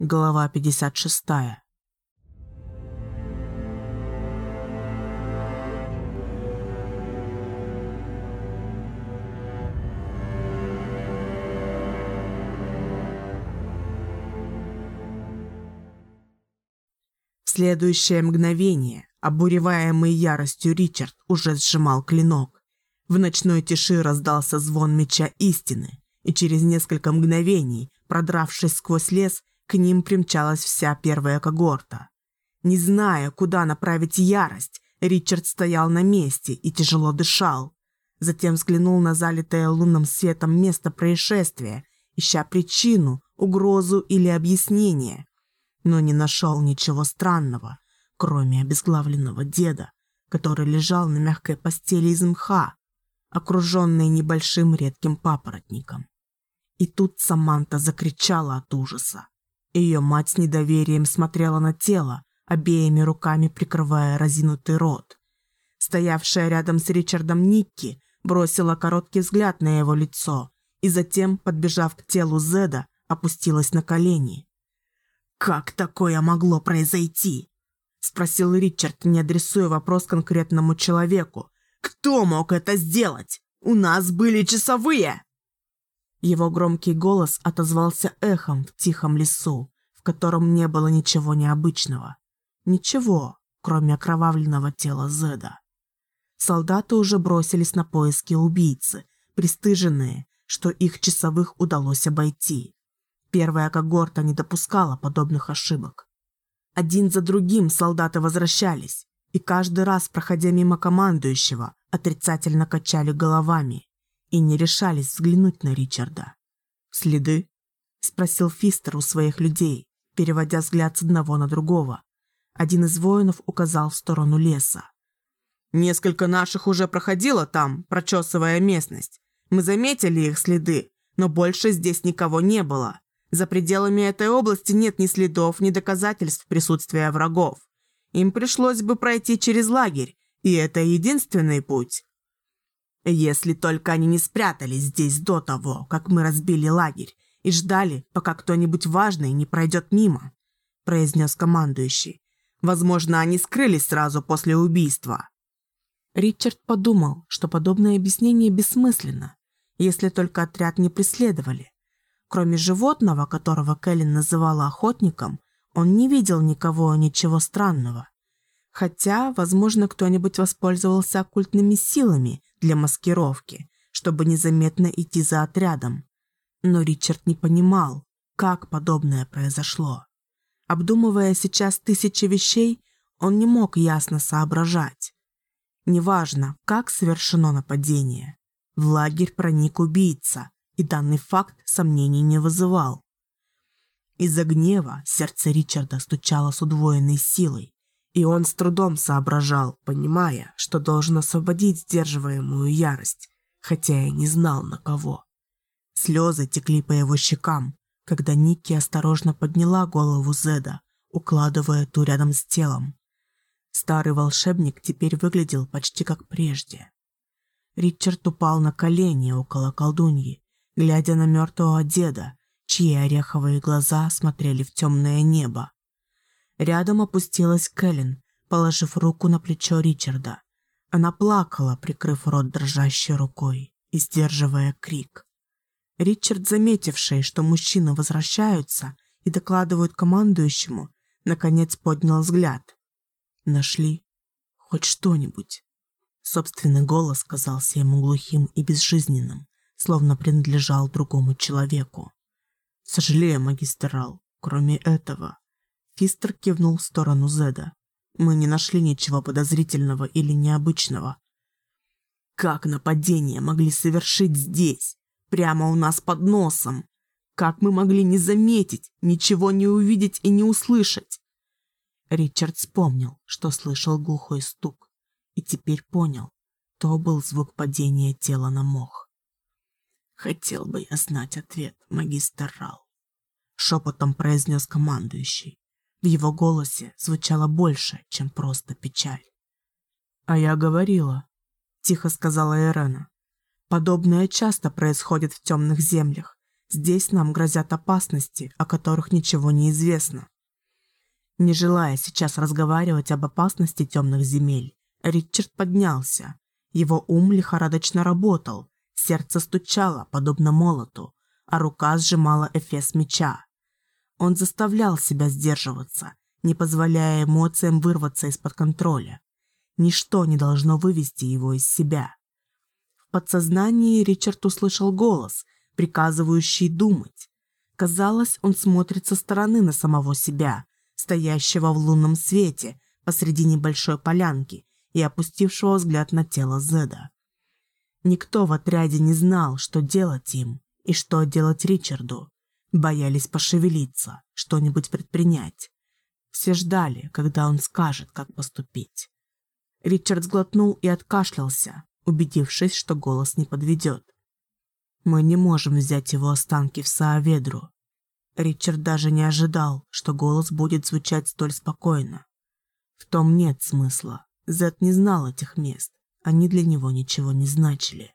Глава 56. В следующее мгновение, обуреваемый яростью, Ричард уже сжимал клинок. В ночной тиши раздался звон меча истины, и через несколько мгновений, продравшись сквозь лес, к ним примчалась вся первая когорта. Не зная, куда направить ярость, Ричард стоял на месте и тяжело дышал. Затем взглянул на залитое лунным светом место происшествия, ища причину, угрозу или объяснение. Но не нашел ничего странного, кроме обезглавленного деда, который лежал на мягкой постели из мха, окруженный небольшим редким папоротником. И тут Саманта закричала от ужаса. Ее мать с недоверием смотрела на тело, обеими руками прикрывая разинутый рот. Стоявшая рядом с Ричардом Никки бросила короткий взгляд на его лицо и затем, подбежав к телу Зеда, опустилась на колени. «Как такое могло произойти?» – спросил Ричард, не адресуя вопрос конкретному человеку. «Кто мог это сделать? У нас были часовые!» Его громкий голос отозвался эхом в тихом лесу, в котором не было ничего необычного. Ничего, кроме окровавленного тела Зеда. Солдаты уже бросились на поиски убийцы, пристыженные, что их часовых удалось обойти. Первая когорта не допускала подобных ошибок. Один за другим солдаты возвращались, и каждый раз, проходя мимо командующего, отрицательно качали головами и не решались взглянуть на Ричарда. «Следы?» – спросил Фистер у своих людей, переводя взгляд с одного на другого. Один из воинов указал в сторону леса. «Несколько наших уже проходило там, прочесывая местность. Мы заметили их следы, но больше здесь никого не было. За пределами этой области нет ни следов, ни доказательств присутствия врагов. Им пришлось бы пройти через лагерь, и это единственный путь. Если только они не спрятались здесь до того, как мы разбили лагерь, и ждали, пока кто-нибудь важный не пройдет мимо», – произнес командующий. «Возможно, они скрылись сразу после убийства». Ричард подумал, что подобное объяснение бессмысленно, если только отряд не преследовали. Кроме животного, которого Кэлен называла охотником, он не видел ничего странного. Хотя, возможно, кто-нибудь воспользовался оккультными силами для маскировки, чтобы незаметно идти за отрядом. Но Ричард не понимал, как подобное произошло. Обдумывая сейчас тысячи вещей, он не мог ясно соображать. Неважно, как совершено нападение, в лагерь проник убийца, и данный факт сомнений не вызывал. Из-за гнева сердце Ричарда стучало с удвоенной силой, и он с трудом соображал, понимая, что должен освободить сдерживаемую ярость, хотя и не знал на кого. Слезы текли по его щекам, когда Никки осторожно подняла голову Зеда, укладывая ту рядом с телом. Старый волшебник теперь выглядел почти как прежде. Ричард упал на колени около колдуньи, глядя на мертвого деда, чьи ореховые глаза смотрели в темное небо. Рядом опустилась Кэлен, положив руку на плечо Ричарда. Она плакала, прикрыв рот дрожащей рукой и сдерживая крик. Ричард, заметивший, что мужчины возвращаются и докладывают командующему, наконец поднял взгляд. «Нашли хоть что-нибудь?» Собственный голос казался ему глухим и безжизненным, словно принадлежал другому человеку. «Сожалею, магистр Рал, кроме этого...» Фистер кивнул в сторону Зеда. «Мы не нашли ничего подозрительного или необычного». «Как нападение могли совершить здесь, прямо у нас под носом? Как мы могли не заметить, ничего не увидеть и не услышать?» Ричард вспомнил, что слышал глухой стук, и теперь понял, то был звук падения тела на мох. «Хотел бы я знать ответ, магистр Рал», — шепотом произнес командующий. В его голосе звучало больше, чем просто печаль. «А я говорила», — тихо сказала Ирена. «Подобное часто происходит в темных землях. Здесь нам грозят опасности, о которых ничего не известно. Не желая сейчас разговаривать об опасности темных земель, Ричард поднялся. Его ум лихорадочно работал, сердце стучало, подобно молоту, а рука сжимала эфес меча. Он заставлял себя сдерживаться, не позволяя эмоциям вырваться из-под контроля. Ничто не должно вывести его из себя. В подсознании Ричард услышал голос, приказывающий думать. Казалось, он смотрит со стороны на самого себя, стоящего в лунном свете посреди небольшой полянки и опустившего взгляд на тело Зеда. Никто в отряде не знал, что делать им и что делать Ричарду. Боялись пошевелиться, что-нибудь предпринять. Все ждали, когда он скажет, как поступить. Ричард сглотнул и откашлялся, убедившись, что голос не подведет. «Мы не можем взять его останки в Сааведру». Ричард даже не ожидал, что голос будет звучать столь спокойно. В том нет смысла. Зед не знал этих мест. Они для него ничего не значили.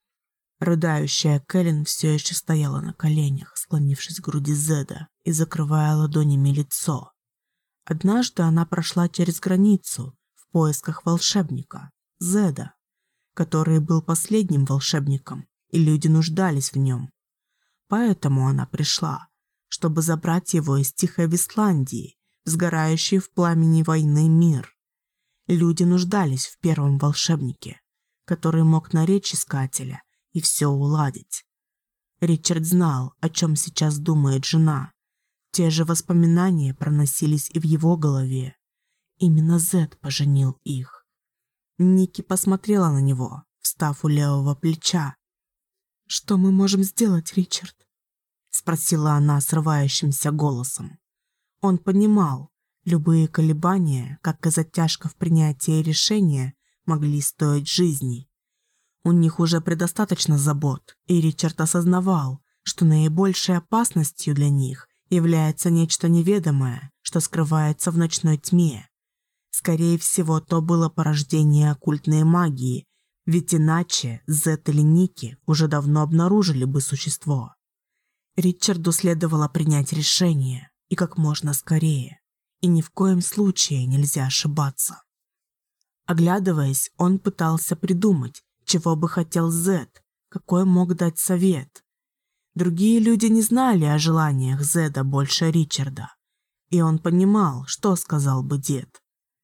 Рыдающая Кэлен все еще стояла на коленях, склонившись к груди Зеда и закрывая ладонями лицо. Однажды она прошла через границу в поисках волшебника, Зеда, который был последним волшебником, и люди нуждались в нем. Поэтому она пришла, чтобы забрать его из тихой Вестландии, сгорающий в пламени войны мир. Люди нуждались в первом волшебнике, который мог наречь искателя и все уладить. Ричард знал, о чем сейчас думает жена. Те же воспоминания проносились и в его голове. Именно Зед поженил их. Ники посмотрела на него, встав у левого плеча. «Что мы можем сделать, Ричард?» — спросила она срывающимся голосом. Он понимал, любые колебания, как и затяжка в принятии решения, могли стоить жизни. У них уже предостаточно забот, и Ричард осознавал, что наибольшей опасностью для них является нечто неведомое, что скрывается в ночной тьме. Скорее всего, то было порождение оккультной магии, ведь иначе Зет или Ники уже давно обнаружили бы существо. Ричарду следовало принять решение, и как можно скорее, и ни в коем случае нельзя ошибаться. Оглядываясь, он пытался придумать, чего бы хотел Зед, какой мог дать совет. Другие люди не знали о желаниях Зеда больше Ричарда, и он понимал, что сказал бы дед.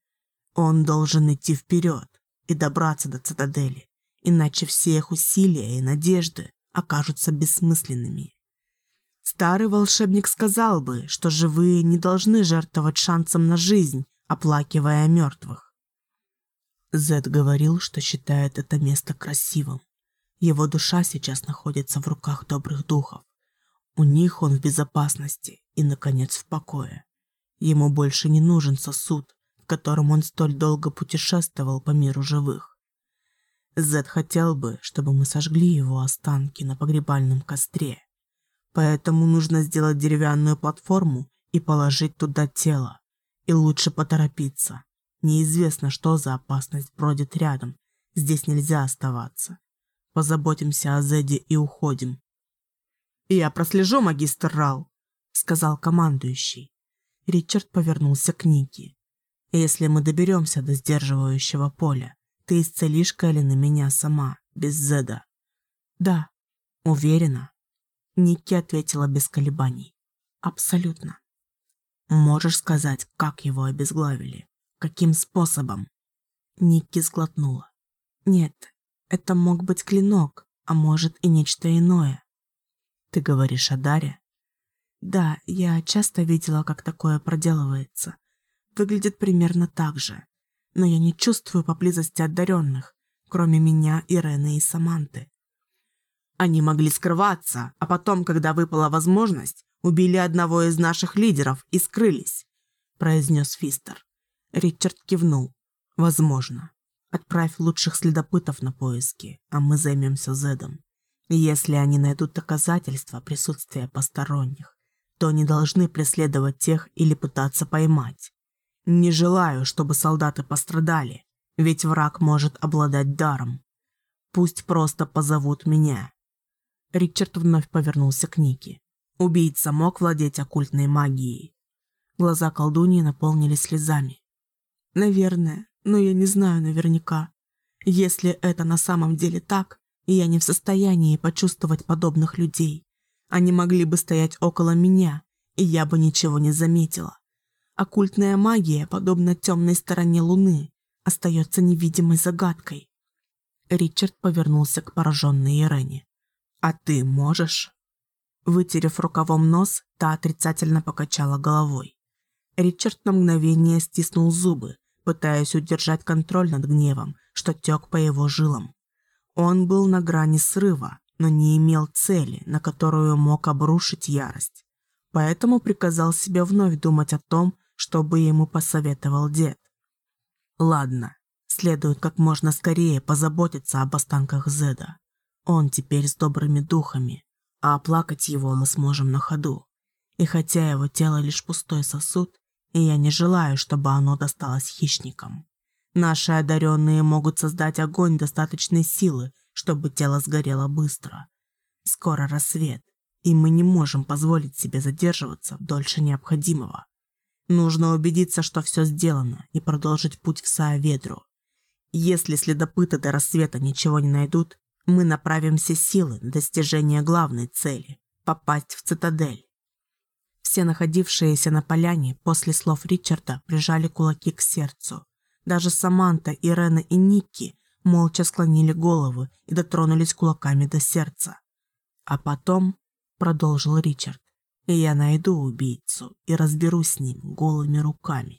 Он должен идти вперед и добраться до цитадели, иначе все их усилия и надежды окажутся бессмысленными. Старый волшебник сказал бы, что живые не должны жертвовать шансом на жизнь, оплакивая мертвых. Зед говорил, что считает это место красивым. Его душа сейчас находится в руках добрых духов. У них он в безопасности и, наконец, в покое. Ему больше не нужен сосуд, в котором он столь долго путешествовал по миру живых. Зед хотел бы, чтобы мы сожгли его останки на погребальном костре. Поэтому нужно сделать деревянную платформу и положить туда тело. И лучше поторопиться. Неизвестно, что за опасность бродит рядом. Здесь нельзя оставаться. Позаботимся о Зеде и уходим. «Я прослежу, магистр Рал», — сказал командующий. Ричард повернулся к Нике. «Если мы доберемся до сдерживающего поля, ты исцелишь Кэлен и меня сама, без Зеда?» «Да». «Уверена?» Ники ответила без колебаний. «Абсолютно». «Можешь сказать, как его обезглавили? Каким способом?» Ники сглотнула. «Нет, это мог быть клинок, а может и нечто иное». «Ты говоришь о даре?» «Да, я часто видела, как такое проделывается. Выглядит примерно так же. Но я не чувствую поблизости одаренных, кроме меня, Ирены и Саманты». «Они могли скрываться, а потом, когда выпала возможность, убили одного из наших лидеров и скрылись», — произнес Фистер. Ричард кивнул. «Возможно. Отправь лучших следопытов на поиски, а мы займемся Зедом. Если они найдут доказательства присутствия посторонних, то они должны преследовать тех или пытаться поймать. Не желаю, чтобы солдаты пострадали, ведь враг может обладать даром. Пусть просто позовут меня». Ричард вновь повернулся к Нике. Убийца мог владеть оккультной магией. Глаза колдуньи наполнились слезами. Наверное, но я не знаю наверняка. Если это на самом деле так, я не в состоянии почувствовать подобных людей. Они могли бы стоять около меня, и я бы ничего не заметила. Оккультная магия, подобно темной стороне Луны, остается невидимой загадкой. Ричард повернулся к пораженной Ирене. «А ты можешь?» Вытерев рукавом нос, та отрицательно покачала головой. Ричард на мгновение стиснул зубы, пытаясь удержать контроль над гневом, что тек по его жилам. Он был на грани срыва, но не имел цели, на которую мог обрушить ярость. Поэтому приказал себе вновь думать о том, что бы ему посоветовал дед. Ладно, следует как можно скорее позаботиться об останках Зеда. Он теперь с добрыми духами, а оплакать его мы сможем на ходу. И хотя его тело лишь пустой сосуд, и я не желаю, чтобы оно досталось хищникам. Наши одаренные могут создать огонь достаточной силы, чтобы тело сгорело быстро. Скоро рассвет, и мы не можем позволить себе задерживаться дольше необходимого. Нужно убедиться, что все сделано, и продолжить путь в Сааведру. Если следопыты до рассвета ничего не найдут, мы направим все силы на достижение главной цели – попасть в цитадель. Все находившиеся на поляне после слов Ричарда прижали кулаки к сердцу. Даже Саманта, Ирена и Никки молча склонили головы и дотронулись кулаками до сердца. А потом, продолжил Ричард, я найду убийцу и разберусь с ним голыми руками.